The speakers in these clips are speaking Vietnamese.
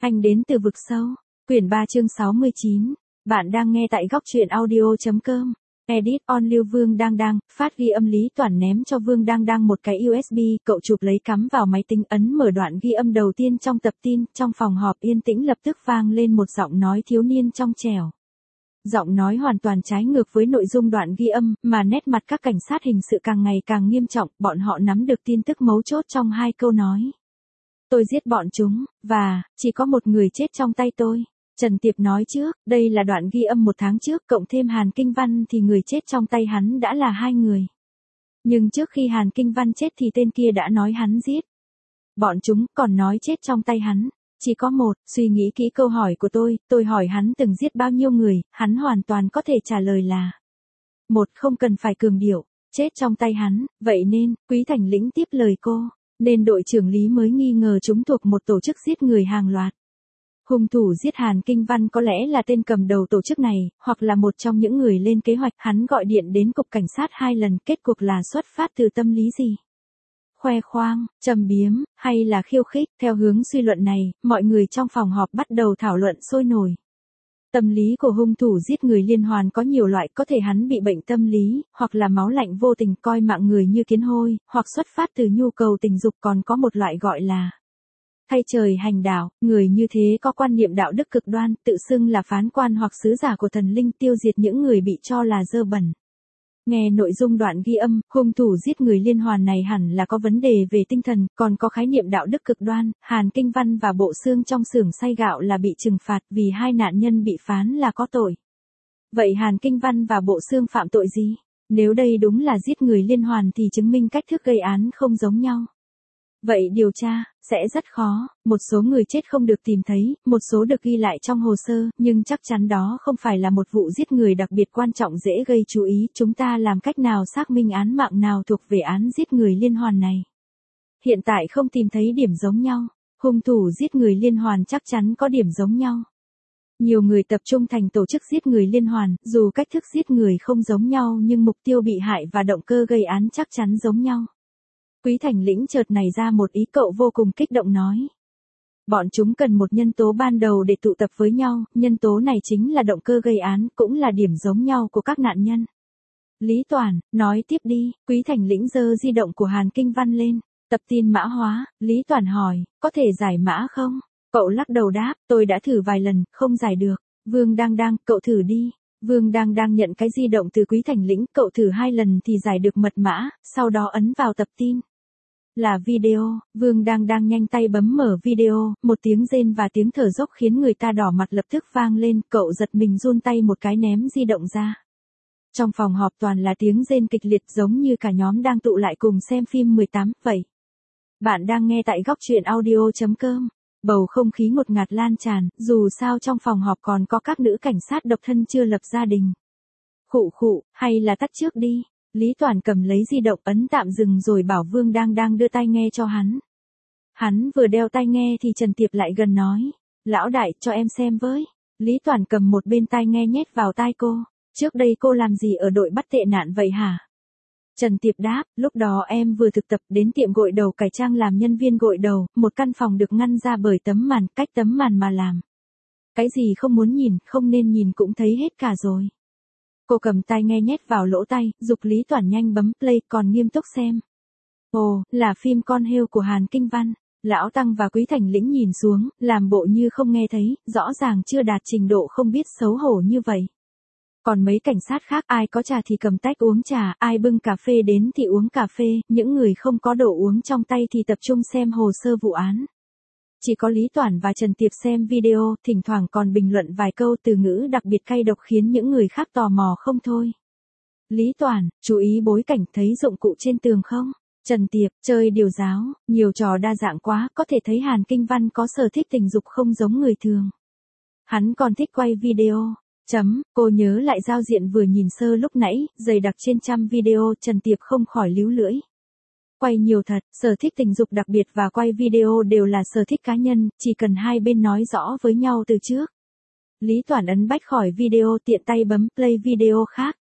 Anh đến từ vực sâu. Quyển 3 chương 69. Bạn đang nghe tại góc truyện audio.com. Edit on Lưu Vương Đang, phát ghi âm Lý Toản ném cho Vương Đang một cái USB, cậu chụp lấy cắm vào máy tính ấn mở đoạn ghi âm đầu tiên trong tập tin, trong phòng họp yên tĩnh lập tức vang lên một giọng nói thiếu niên trong trẻo. Giọng nói hoàn toàn trái ngược với nội dung đoạn ghi âm, mà nét mặt các cảnh sát hình sự càng ngày càng nghiêm trọng, bọn họ nắm được tin tức mấu chốt trong hai câu nói. Tôi giết bọn chúng, và, chỉ có một người chết trong tay tôi. Trần Tiệp nói trước, đây là đoạn ghi âm 1 tháng trước, cộng thêm Hàn Kinh Văn thì người chết trong tay hắn đã là 2 người. Nhưng trước khi Hàn Kinh Văn chết thì tên kia đã nói hắn giết. Bọn chúng còn nói chết trong tay hắn. Chỉ có một, suy nghĩ kỹ câu hỏi của tôi hỏi hắn từng giết bao nhiêu người, hắn hoàn toàn có thể trả lời là một, không cần phải cường điệu, chết trong tay hắn, vậy nên, Quý Thành Lĩnh tiếp lời cô, nên đội trưởng Lý mới nghi ngờ chúng thuộc một tổ chức giết người hàng loạt. Hung thủ giết Hàn Kinh Văn có lẽ là tên cầm đầu tổ chức này, hoặc là một trong những người lên kế hoạch. Hắn gọi điện đến cục cảnh sát 2 lần, kết cuộc là xuất phát từ tâm lý gì? Khoe khoang, châm biếm, hay là khiêu khích? Theo hướng suy luận này, mọi người trong phòng họp bắt đầu thảo luận sôi nổi. Tâm lý của hung thủ giết người liên hoàn có nhiều loại, có thể hắn bị bệnh tâm lý, hoặc là máu lạnh vô tình coi mạng người như kiến hôi, hoặc xuất phát từ nhu cầu tình dục, còn có một loại gọi là thay trời hành đạo, người như thế có quan niệm đạo đức cực đoan, tự xưng là phán quan hoặc sứ giả của thần linh, tiêu diệt những người bị cho là dơ bẩn. Nghe nội dung đoạn ghi âm, hung thủ giết người liên hoàn này hẳn là có vấn đề về tinh thần, còn có khái niệm đạo đức cực đoan. Hàn Kinh Văn và Bộ Xương trong xưởng xay gạo là bị trừng phạt vì 2 nạn nhân bị phán là có tội. Vậy Hàn Kinh Văn và Bộ Xương phạm tội gì? Nếu đây đúng là giết người liên hoàn thì chứng minh cách thức gây án không giống nhau. Vậy điều tra sẽ rất khó, một số người chết không được tìm thấy, một số được ghi lại trong hồ sơ, nhưng chắc chắn đó không phải là một vụ giết người đặc biệt quan trọng dễ gây chú ý. Chúng ta làm cách nào xác minh án mạng nào thuộc về án giết người liên hoàn này? Hiện tại không tìm thấy điểm giống nhau, hung thủ giết người liên hoàn chắc chắn có điểm giống nhau. Nhiều người tập trung thành tổ chức giết người liên hoàn, dù cách thức giết người không giống nhau nhưng mục tiêu bị hại và động cơ gây án chắc chắn giống nhau. Quý Thành Lĩnh chợt nảy ra một ý, cậu vô cùng kích động nói. Bọn chúng cần một nhân tố ban đầu để tụ tập với nhau, nhân tố này chính là động cơ gây án, cũng là điểm giống nhau của các nạn nhân. Lý Toản, nói tiếp đi. Quý Thành Lĩnh giơ di động của Hàn Kinh Văn lên. Tập tin mã hóa, Lý Toản hỏi, có thể giải mã không? Cậu lắc đầu đáp, tôi đã thử vài lần, không giải được. Vương Đang, cậu thử đi. Vương Đang nhận cái di động từ Quý Thành Lĩnh, cậu thử 2 lần thì giải được mật mã, sau đó ấn vào tập tin. Là video. Vương Đang nhanh tay bấm mở video, một tiếng rên và tiếng thở dốc khiến người ta đỏ mặt lập tức vang lên, cậu giật mình run tay một cái ném di động ra. Trong phòng họp toàn là tiếng rên kịch liệt, giống như cả nhóm đang tụ lại cùng xem phim 18, vậy. Bạn đang nghe tại góc truyện audio.com. Bầu không khí ngột ngạt lan tràn, dù sao trong phòng họp còn có các nữ cảnh sát độc thân chưa lập gia đình. Khụ, hay là tắt trước đi. Lý Toản cầm lấy di động ấn tạm dừng rồi bảo Vương Đang đưa tai nghe cho hắn. Hắn vừa đeo tai nghe thì Trần Tiệp lại gần nói. Lão đại, cho em xem với. Lý Toản cầm một bên tai nghe nhét vào tai cô. Trước đây cô làm gì ở đội bắt tệ nạn vậy hả? Trần Tiệp đáp, lúc đó em vừa thực tập đến tiệm gội đầu cải trang làm nhân viên gội đầu, một căn phòng được ngăn ra bởi tấm màn, cách tấm màn mà làm. Cái gì không muốn nhìn, không nên nhìn cũng thấy hết cả rồi. Cô cầm tai nghe nhét vào lỗ tai, giục Lý Toản nhanh bấm play, còn nghiêm túc xem. Ồ, là phim Con heo của Hàn Kinh Văn. Lão Tăng và Quý Thành Lĩnh nhìn xuống, làm bộ như không nghe thấy, rõ ràng chưa đạt trình độ không biết xấu hổ như vậy. Còn mấy cảnh sát khác, ai có trà thì cầm tách uống trà, ai bưng cà phê đến thì uống cà phê, những người không có đồ uống trong tay thì tập trung xem hồ sơ vụ án. Chỉ có Lý Toản và Trần Tiệp xem video, thỉnh thoảng còn bình luận vài câu, từ ngữ đặc biệt cay độc khiến những người khác tò mò không thôi. Lý Toản, chú ý bối cảnh, thấy dụng cụ trên tường không? Trần Tiệp, chơi điều giáo, nhiều trò đa dạng quá, có thể thấy Hàn Kinh Văn có sở thích tình dục không giống người thường. Hắn còn thích quay video. Cô nhớ lại giao diện vừa nhìn sơ lúc nãy, dày đặc trên trăm video, Trần Tiệp không khỏi líu lưỡi. Quay nhiều thật, sở thích tình dục đặc biệt và quay video đều là sở thích cá nhân, chỉ cần hai bên nói rõ với nhau từ trước. Lý Toản ấn bách khỏi video, tiện tay bấm play video khác.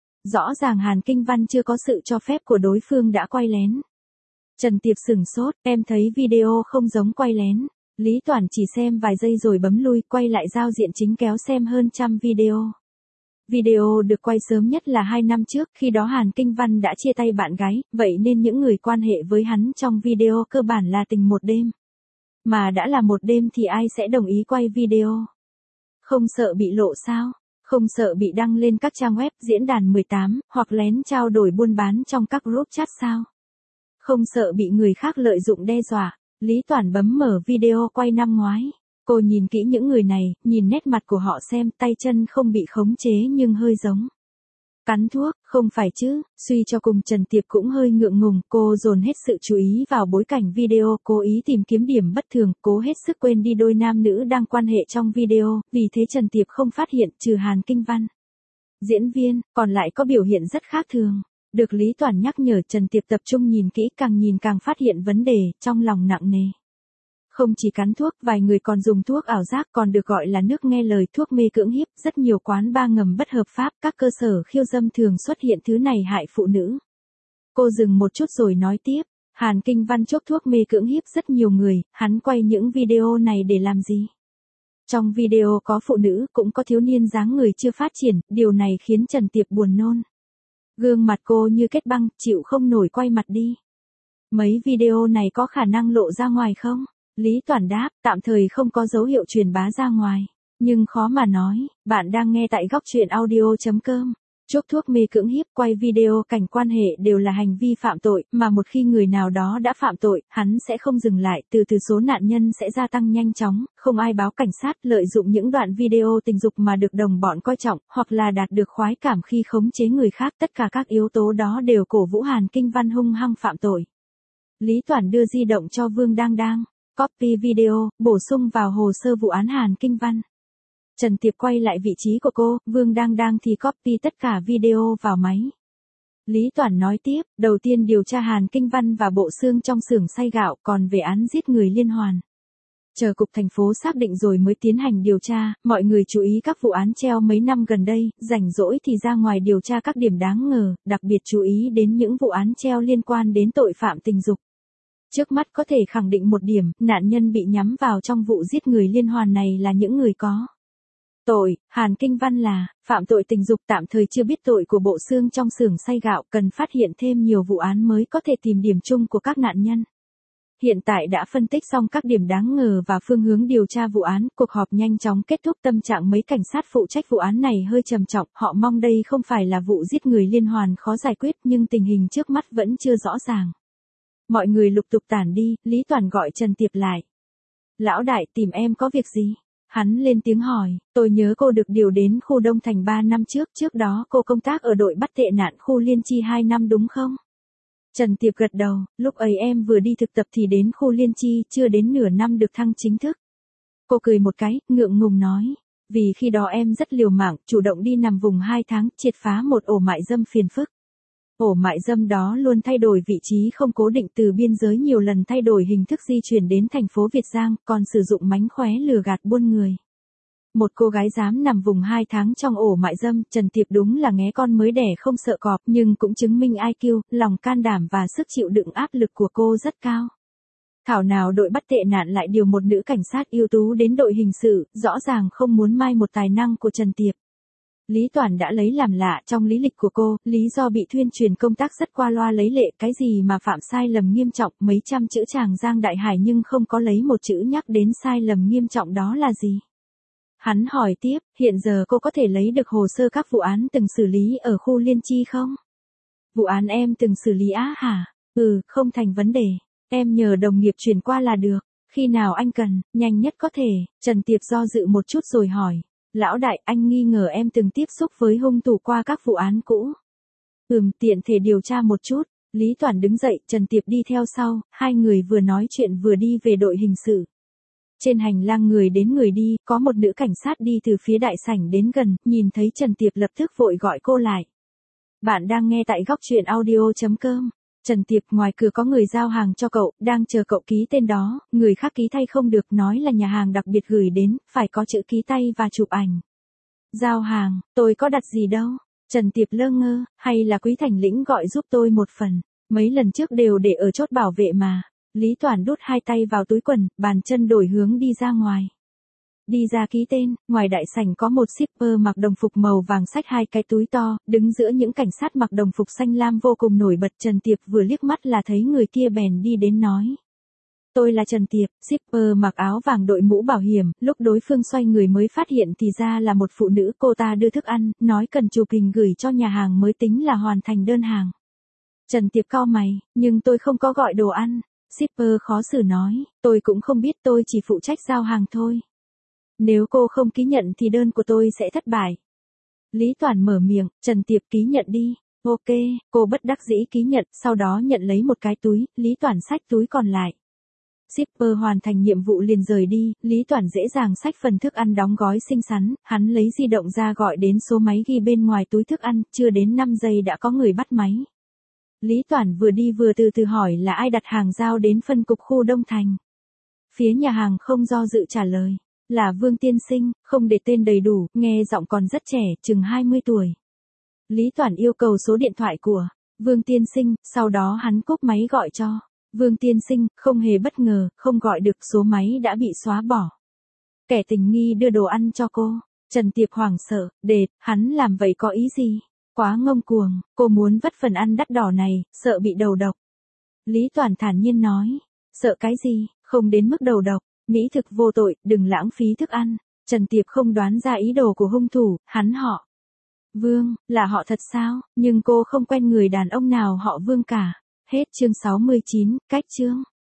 Rõ ràng Hàn Kinh Văn chưa có sự cho phép của đối phương đã quay lén. Trần Tiệp sửng sốt, em thấy video không giống quay lén. Lý Toản chỉ xem vài giây rồi bấm lui, quay lại giao diện chính kéo xem hơn trăm video. Video được quay sớm nhất là 2 năm trước, khi đó Hàn Kinh Văn đã chia tay bạn gái, vậy nên những người quan hệ với hắn trong video cơ bản là tình một đêm. Mà đã là một đêm thì ai sẽ đồng ý quay video? Không sợ bị lộ sao? Không sợ bị đăng lên các trang web, diễn đàn 18, hoặc lén trao đổi buôn bán trong các group chat sao? Không sợ bị người khác lợi dụng đe dọa? Lý Toản bấm mở video quay năm ngoái. Cô nhìn kỹ những người này, nhìn nét mặt của họ xem tay chân không bị khống chế nhưng hơi giống cắn thuốc, không phải chứ, suy cho cùng Trần Tiệp cũng hơi ngượng ngùng, cô dồn hết sự chú ý vào bối cảnh video, cố ý tìm kiếm điểm bất thường, cố hết sức quên đi đôi nam nữ đang quan hệ trong video, vì thế Trần Tiệp không phát hiện, trừ Hàn Kinh Văn. Diễn viên, còn lại có biểu hiện rất khác thường. Được Lý Toản nhắc nhở, Trần Tiệp tập trung nhìn kỹ, càng nhìn càng phát hiện vấn đề, trong lòng nặng nề. Không chỉ cắn thuốc, vài người còn dùng thuốc ảo giác, còn được gọi là nước nghe lời, thuốc mê cưỡng hiếp, rất nhiều quán bar ngầm bất hợp pháp, các cơ sở khiêu dâm thường xuất hiện thứ này hại phụ nữ. Cô dừng một chút rồi nói tiếp, Hàn Kinh Văn chốc thuốc mê cưỡng hiếp rất nhiều người, hắn quay những video này để làm gì? Trong video có phụ nữ, cũng có thiếu niên dáng người chưa phát triển, điều này khiến Trần Tiệp buồn nôn. Gương mặt cô như kết băng, chịu không nổi quay mặt đi. Mấy video này có khả năng lộ ra ngoài không? Lý Toản đáp, tạm thời không có dấu hiệu truyền bá ra ngoài. Nhưng khó mà nói, bạn đang nghe tại góc truyện audio.com. Chốc thuốc mê cưỡng hiếp, quay video cảnh quan hệ đều là hành vi phạm tội, mà một khi người nào đó đã phạm tội, hắn sẽ không dừng lại, từ từ số nạn nhân sẽ gia tăng nhanh chóng, không ai báo cảnh sát, lợi dụng những đoạn video tình dục mà được đồng bọn coi trọng, hoặc là đạt được khoái cảm khi khống chế người khác, tất cả các yếu tố đó đều cổ vũ Hàn Kinh Văn hung hăng phạm tội. Lý Toản đưa di động cho Vương Đang Đang. Copy video, bổ sung vào hồ sơ vụ án Hàn Kinh Văn. Trần Tiệp quay lại vị trí của cô, Vương Đang Đang thì copy tất cả video vào máy. Lý Toản nói tiếp, đầu tiên điều tra Hàn Kinh Văn và bộ xương trong xưởng xay gạo, còn về án giết người liên hoàn. Chờ cục thành phố xác định rồi mới tiến hành điều tra, mọi người chú ý các vụ án treo mấy năm gần đây, rảnh rỗi thì ra ngoài điều tra các điểm đáng ngờ, đặc biệt chú ý đến những vụ án treo liên quan đến tội phạm tình dục. Trước mắt có thể khẳng định một điểm, nạn nhân bị nhắm vào trong vụ giết người liên hoàn này là những người có tội. Hàn Kinh Văn là phạm tội tình dục, tạm thời chưa biết tội của bộ xương trong xưởng xay gạo, cần phát hiện thêm nhiều vụ án mới có thể tìm điểm chung của các nạn nhân. Hiện tại đã phân tích xong các điểm đáng ngờ và phương hướng điều tra vụ án, cuộc họp nhanh chóng kết thúc. Tâm trạng mấy cảnh sát phụ trách vụ án này hơi trầm trọng, họ mong đây không phải là vụ giết người liên hoàn khó giải quyết, nhưng tình hình trước mắt vẫn chưa rõ ràng. Mọi người lục tục tản đi, Lý Toản gọi Trần Tiệp lại. Lão đại, tìm em có việc gì? Hắn lên tiếng hỏi, tôi nhớ cô được điều đến khu Đông Thành 3 năm trước đó cô công tác ở đội bắt tệ nạn khu Liên Chi 2 năm đúng không? Trần Tiệp gật đầu, lúc ấy em vừa đi thực tập thì đến khu Liên Chi, chưa đến nửa năm được thăng chính thức. Cô cười một cái, ngượng ngùng nói, vì khi đó em rất liều mạng, chủ động đi nằm vùng 2 tháng, triệt phá một ổ mại dâm phiền phức. Ổ mại dâm đó luôn thay đổi vị trí không cố định, từ biên giới nhiều lần thay đổi hình thức di chuyển đến thành phố Việt Giang, còn sử dụng mánh khóe lừa gạt buôn người. Một cô gái dám nằm vùng 2 tháng trong ổ mại dâm, Trần Tiệp đúng là nghé con mới đẻ không sợ cọp, nhưng cũng chứng minh IQ, lòng can đảm và sức chịu đựng áp lực của cô rất cao. Thảo nào đội bắt tệ nạn lại điều một nữ cảnh sát ưu tú đến đội hình sự, rõ ràng không muốn mai một tài năng của Trần Tiệp. Lý Toản đã lấy làm lạ, trong lý lịch của cô, lý do bị thuyên truyền công tác rất qua loa lấy lệ, cái gì mà phạm sai lầm nghiêm trọng, mấy trăm chữ Tràng Giang Đại Hải nhưng không có lấy một chữ nhắc đến sai lầm nghiêm trọng đó là gì. Hắn hỏi tiếp, hiện giờ cô có thể lấy được hồ sơ các vụ án từng xử lý ở khu Liên Chi không? Vụ án em từng xử lý á hả? Không thành vấn đề. Em nhờ đồng nghiệp chuyển qua là được. Khi nào anh cần, nhanh nhất có thể. Trần Tiệp do dự một chút rồi hỏi. Lão đại, anh nghi ngờ em từng tiếp xúc với hung thủ qua các vụ án cũ. Tiện thể điều tra một chút. Lý Toản đứng dậy, Trần Tiệp đi theo sau, hai người vừa nói chuyện vừa đi về đội hình sự. Trên hành lang người đến người đi, có một nữ cảnh sát đi từ phía đại sảnh đến gần, nhìn thấy Trần Tiệp lập tức vội gọi cô lại. Bạn đang nghe tại góc truyện audio.com. Trần Tiệp, ngoài cửa có người giao hàng cho cậu, đang chờ cậu ký tên đó, người khác ký thay không được, nói là nhà hàng đặc biệt gửi đến, phải có chữ ký tay và chụp ảnh. Giao hàng, tôi có đặt gì đâu. Trần Tiệp lơ ngơ, hay là Quý Thành Lĩnh gọi giúp tôi một phần, mấy lần trước đều để ở chốt bảo vệ mà. Lý Toản đút hai tay vào túi quần, bàn chân đổi hướng đi ra ngoài. Đi ra ký tên, ngoài đại sảnh có một shipper mặc đồng phục màu vàng xách hai cái túi to, đứng giữa những cảnh sát mặc đồng phục xanh lam vô cùng nổi bật. Trần Tiệp vừa liếc mắt là thấy người kia bèn đi đến nói. Tôi là Trần Tiệp, shipper mặc áo vàng đội mũ bảo hiểm, lúc đối phương xoay người mới phát hiện thì ra là một phụ nữ. Cô ta đưa thức ăn, nói cần chụp hình gửi cho nhà hàng mới tính là hoàn thành đơn hàng. Trần Tiệp cau mày, nhưng tôi không có gọi đồ ăn. Shipper khó xử nói, tôi cũng không biết, tôi chỉ phụ trách giao hàng thôi. Nếu cô không ký nhận thì đơn của tôi sẽ thất bại. Lý Toản mở miệng, Trần Tiệp ký nhận đi. Ok, cô bất đắc dĩ ký nhận, sau đó nhận lấy một cái túi, Lý Toản xách túi còn lại. Shipper hoàn thành nhiệm vụ liền rời đi, Lý Toản dễ dàng xách phần thức ăn đóng gói xinh xắn, hắn lấy di động ra gọi đến số máy ghi bên ngoài túi thức ăn, chưa đến 5 giây đã có người bắt máy. Lý Toản vừa đi vừa từ từ hỏi là ai đặt hàng giao đến phân cục khu Đông Thành. Phía nhà hàng không do dự trả lời, là Vương tiên sinh, không để tên đầy đủ, nghe giọng còn rất trẻ, chừng 20 tuổi. Lý Toản yêu cầu số điện thoại của Vương tiên sinh, sau đó hắn cúp máy gọi cho Vương tiên sinh, không hề bất ngờ, không gọi được, số máy đã bị xóa bỏ. Kẻ tình nghi đưa đồ ăn cho cô. Trần Tiệp hoảng sợ, hắn làm vậy có ý gì? Quá ngông cuồng, cô muốn vất phần ăn đắt đỏ này, sợ bị đầu độc. Lý Toản thản nhiên nói, sợ cái gì, không đến mức đầu độc, mỹ thực vô tội, đừng lãng phí thức ăn. Trần Tiệp không đoán ra ý đồ của hung thủ, hắn họ Vương, là họ thật sao, nhưng cô không quen người đàn ông nào họ Vương cả. Hết chương 69, cách chương.